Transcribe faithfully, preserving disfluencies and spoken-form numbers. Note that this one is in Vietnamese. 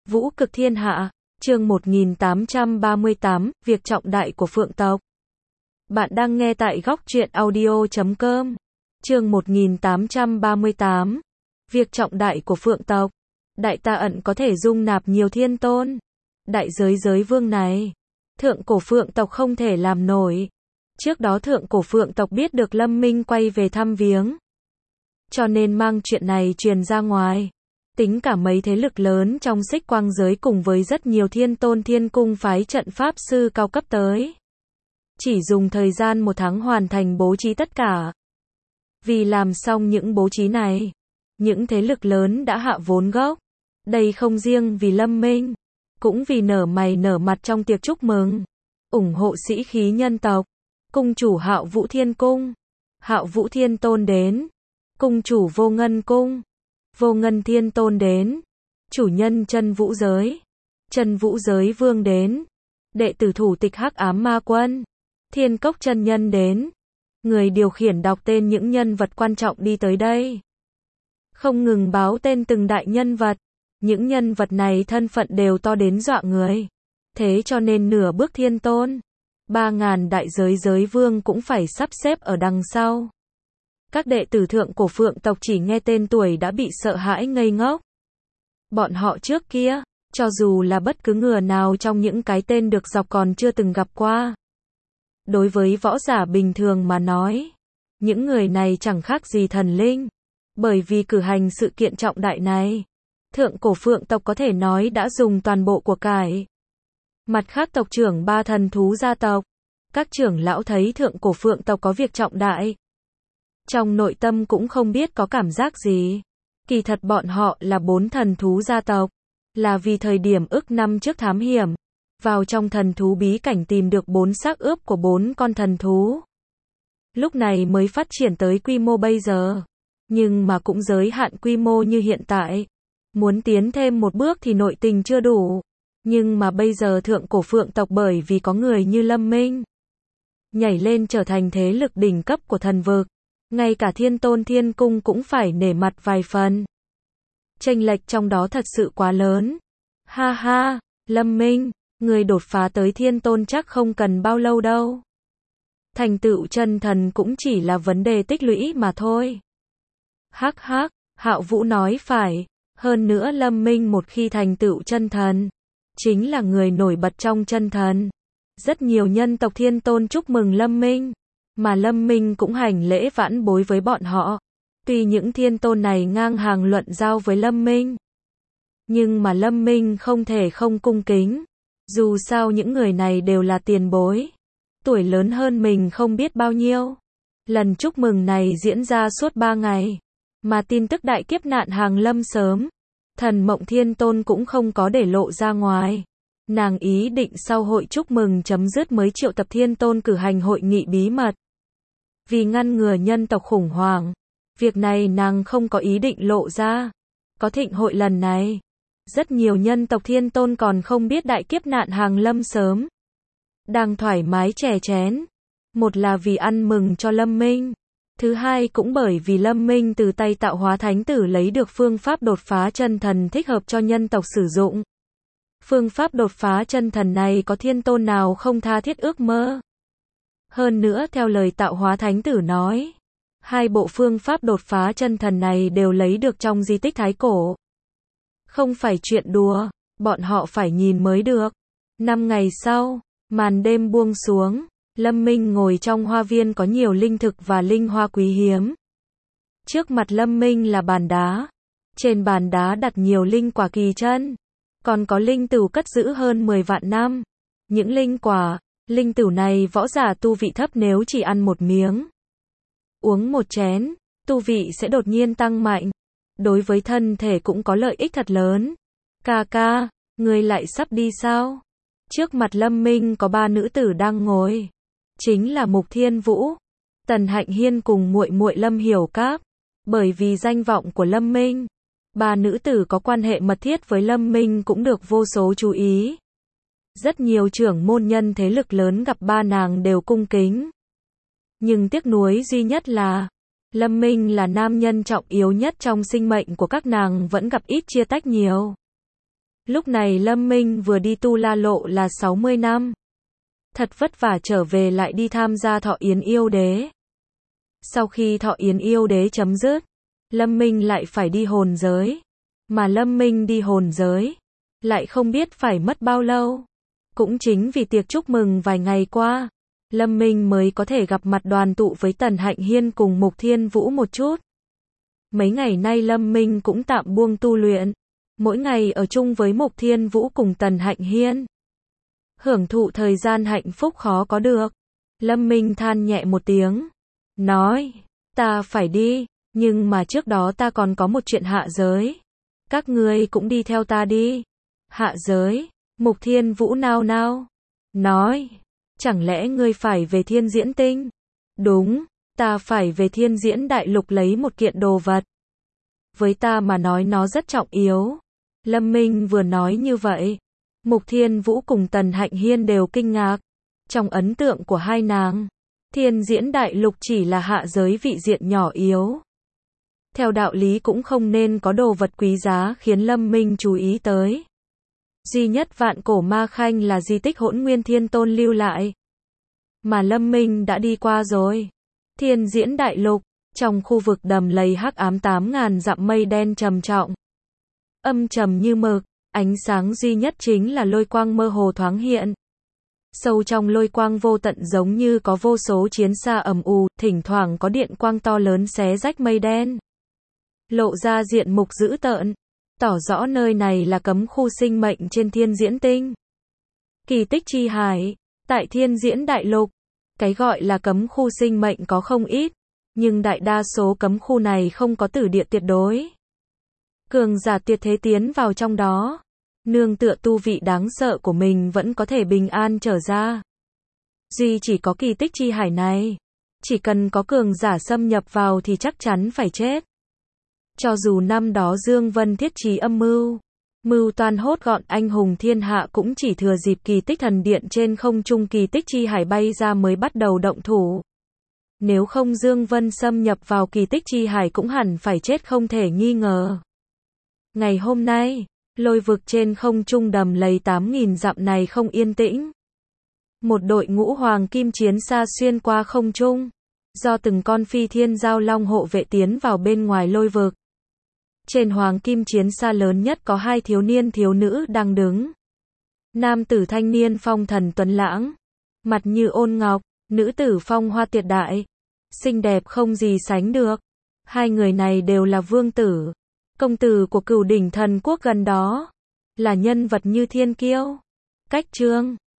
Vũ cực thiên hạ, chương một nghìn tám trăm ba mươi tám, việc trọng đại của Phượng tộc. Bạn đang nghe tại góc truyện audio chấm com. Chương một nghìn tám trăm ba mươi tám, việc trọng đại của Phượng tộc. Đại Ta Ẩn có thể dung nạp nhiều thiên tôn. Đại giới giới vương này, thượng cổ Phượng tộc không thể làm nổi. Trước đó thượng cổ Phượng tộc biết được Lâm Minh quay về thăm viếng, cho nên mang chuyện này truyền ra ngoài. Tính cả mấy thế lực lớn trong Xích Quang giới cùng với rất nhiều thiên tôn thiên cung phái trận pháp sư cao cấp tới. Chỉ dùng thời gian một tháng hoàn thành bố trí tất cả. Vì làm xong những bố trí này, những thế lực lớn đã hạ vốn gốc. Đây không riêng vì Lâm Minh, cũng vì nở mày nở mặt trong tiệc chúc mừng, ủng hộ sĩ khí nhân tộc. Cung chủ Hạo Vũ Thiên Cung, Hạo Vũ Thiên Tôn đến. Cung chủ Vô Ngân Cung, Vô Ngân Thiên Tôn đến. Chủ nhân Chân Vũ Giới, Chân Vũ Giới Vương đến. Đệ tử thủ tịch Hắc Ám Ma Quân, Thiên Cốc chân nhân đến. Người điều khiển đọc tên những nhân vật quan trọng đi tới đây. Không ngừng báo tên từng đại nhân vật. Những nhân vật này thân phận đều to đến dọa người. Thế cho nên nửa bước thiên tôn, ba ngàn đại giới giới vương cũng phải sắp xếp ở đằng sau. Các đệ tử thượng cổ Phượng tộc chỉ nghe tên tuổi đã bị sợ hãi ngây ngốc. Bọn họ trước kia, cho dù là bất cứ người nào trong những cái tên được dọc còn chưa từng gặp qua. Đối với võ giả bình thường mà nói, những người này chẳng khác gì thần linh. Bởi vì cử hành sự kiện trọng đại này, thượng cổ Phượng tộc có thể nói đã dùng toàn bộ của cải. Mặt khác tộc trưởng ba thần thú gia tộc, các trưởng lão thấy thượng cổ Phượng tộc có việc trọng đại, trong nội tâm cũng không biết có cảm giác gì. Kỳ thật bọn họ là bốn thần thú gia tộc, là vì thời điểm ức năm trước thám hiểm, vào trong thần thú bí cảnh tìm được bốn xác ướp của bốn con thần thú. Lúc này mới phát triển tới quy mô bây giờ, nhưng mà cũng giới hạn quy mô như hiện tại. Muốn tiến thêm một bước thì nội tình chưa đủ. Nhưng mà bây giờ thượng cổ Phượng tộc bởi vì có người như Lâm Minh, nhảy lên trở thành thế lực đỉnh cấp của thần vực. Ngay cả thiên tôn thiên cung cũng phải nể mặt vài phần. Chênh lệch trong đó thật sự quá lớn. Ha ha, Lâm Minh, người đột phá tới thiên tôn chắc không cần bao lâu đâu. Thành tựu chân thần cũng chỉ là vấn đề tích lũy mà thôi. Hắc hắc, Hạo Vũ nói phải. Hơn nữa Lâm Minh một khi thành tựu chân thần, chính là người nổi bật trong chân thần. Rất nhiều nhân tộc thiên tôn chúc mừng Lâm Minh, mà Lâm Minh cũng hành lễ vãn bối với bọn họ. Tuy những thiên tôn này ngang hàng luận giao với Lâm Minh, nhưng mà Lâm Minh không thể không cung kính. Dù sao những người này đều là tiền bối, tuổi lớn hơn mình không biết bao nhiêu. Lần chúc mừng này diễn ra suốt ba ngày, mà tin tức đại kiếp nạn hàng lâm sớm, Thần Mộng Thiên Tôn cũng không có để lộ ra ngoài. Nàng ý định sau hội chúc mừng chấm dứt mới triệu tập thiên tôn cử hành hội nghị bí mật. Vì ngăn ngừa nhân tộc khủng hoảng, việc này nàng không có ý định lộ ra. Có thịnh hội lần này, rất nhiều nhân tộc thiên tôn còn không biết đại kiếp nạn hàng lâm sớm, đang thoải mái chè chén. Một là vì ăn mừng cho Lâm Minh, thứ hai cũng bởi vì Lâm Minh từ tay tạo hóa thánh tử lấy được phương pháp đột phá chân thần thích hợp cho nhân tộc sử dụng. Phương pháp đột phá chân thần này có thiên tôn nào không tha thiết ước mơ. Hơn nữa theo lời tạo hóa thánh tử nói, hai bộ phương pháp đột phá chân thần này đều lấy được trong di tích thái cổ. Không phải chuyện đùa, bọn họ phải nhìn mới được. Năm ngày sau, màn đêm buông xuống, Lâm Minh ngồi trong hoa viên có nhiều linh thực và linh hoa quý hiếm. Trước mặt Lâm Minh là bàn đá. Trên bàn đá đặt nhiều linh quả kỳ chân. Còn có linh tửu cất giữ hơn mười vạn năm. Những linh quả, linh tửu này võ giả tu vị thấp nếu chỉ ăn một miếng, uống một chén, tu vị sẽ đột nhiên tăng mạnh. Đối với thân thể cũng có lợi ích thật lớn. Ca ca, ngươi lại sắp đi sao? Trước mặt Lâm Minh có ba nữ tử đang ngồi. Chính là Mục Thiên Vũ, Tần Hạnh Hiên cùng muội muội Lâm Hiểu Cáp. Bởi vì danh vọng của Lâm Minh, ba nữ tử có quan hệ mật thiết với Lâm Minh cũng được vô số chú ý. Rất nhiều trưởng môn nhân thế lực lớn gặp ba nàng đều cung kính. Nhưng tiếc nuối duy nhất là, Lâm Minh là nam nhân trọng yếu nhất trong sinh mệnh của các nàng vẫn gặp ít chia tách nhiều. Lúc này Lâm Minh vừa đi Tu La Lộ là sáu mươi năm. Thật vất vả trở về lại đi tham gia thọ yến yêu đế. Sau khi thọ yến yêu đế chấm dứt, Lâm Minh lại phải đi hồn giới. Mà Lâm Minh đi hồn giới, lại không biết phải mất bao lâu. Cũng chính vì tiệc chúc mừng vài ngày qua, Lâm Minh mới có thể gặp mặt đoàn tụ với Tần Hạnh Hiên cùng Mục Thiên Vũ một chút. Mấy ngày nay Lâm Minh cũng tạm buông tu luyện, mỗi ngày ở chung với Mục Thiên Vũ cùng Tần Hạnh Hiên. Hưởng thụ thời gian hạnh phúc khó có được. Lâm Minh than nhẹ một tiếng, nói, ta phải đi, nhưng mà trước đó ta còn có một chuyện hạ giới. Các ngươi cũng đi theo ta đi. Hạ giới, Mục Thiên Vũ nao nao, nói, chẳng lẽ ngươi phải về Thiên Diễn Tinh? Đúng, ta phải về Thiên Diễn Đại Lục lấy một kiện đồ vật. Với ta mà nói nó rất trọng yếu. Lâm Minh vừa nói như vậy, Mục Thiên Vũ cùng Tần Hạnh Hiên đều kinh ngạc. Trong ấn tượng của hai nàng, Thiên Diễn Đại Lục chỉ là hạ giới vị diện nhỏ yếu. Theo đạo lý cũng không nên có đồ vật quý giá khiến Lâm Minh chú ý tới. Duy nhất Vạn Cổ Ma Khanh là di tích Hỗn Nguyên Thiên Tôn lưu lại. Mà Lâm Minh đã đi qua rồi. Thiên Diễn Đại Lục, trong khu vực đầm lầy hắc ám tám ngàn dặm mây đen trầm trọng. Âm trầm như mực, ánh sáng duy nhất chính là lôi quang mơ hồ thoáng hiện. Sâu trong lôi quang vô tận giống như có vô số chiến xa ầm ù, thỉnh thoảng có điện quang to lớn xé rách mây đen. Lộ ra diện mục dữ tợn, tỏ rõ nơi này là cấm khu sinh mệnh trên Thiên Diễn Tinh. Kỳ tích chi hải, tại Thiên Diễn Đại Lục, cái gọi là cấm khu sinh mệnh có không ít, nhưng đại đa số cấm khu này không có tử địa tuyệt đối. Cường giả tuyệt thế tiến vào trong đó, nương tựa tu vị đáng sợ của mình vẫn có thể bình an trở ra. Duy chỉ có kỳ tích chi hải này, chỉ cần có cường giả xâm nhập vào thì chắc chắn phải chết. Cho dù năm đó Dương Vân thiết trí âm mưu, mưu toan hốt gọn anh hùng thiên hạ cũng chỉ thừa dịp kỳ tích thần điện trên không trung kỳ tích chi hải bay ra mới bắt đầu động thủ. Nếu không Dương Vân xâm nhập vào kỳ tích chi hải cũng hẳn phải chết không thể nghi ngờ. Ngày hôm nay, lôi vực trên không trung đầm lầy tám nghìn dặm này không yên tĩnh. Một đội ngũ hoàng kim chiến xa xuyên qua không trung, do từng con phi thiên giao long hộ vệ tiến vào bên ngoài lôi vực. Trên hoàng kim chiến xa lớn nhất có hai thiếu niên thiếu nữ đang đứng. Nam tử thanh niên phong thần tuấn lãng, mặt như ôn ngọc, nữ tử phong hoa tuyệt đại, xinh đẹp không gì sánh được. Hai người này đều là vương tử, công tử của Cửu Đỉnh Thần Quốc gần đó, là nhân vật như thiên kiêu, cách trương,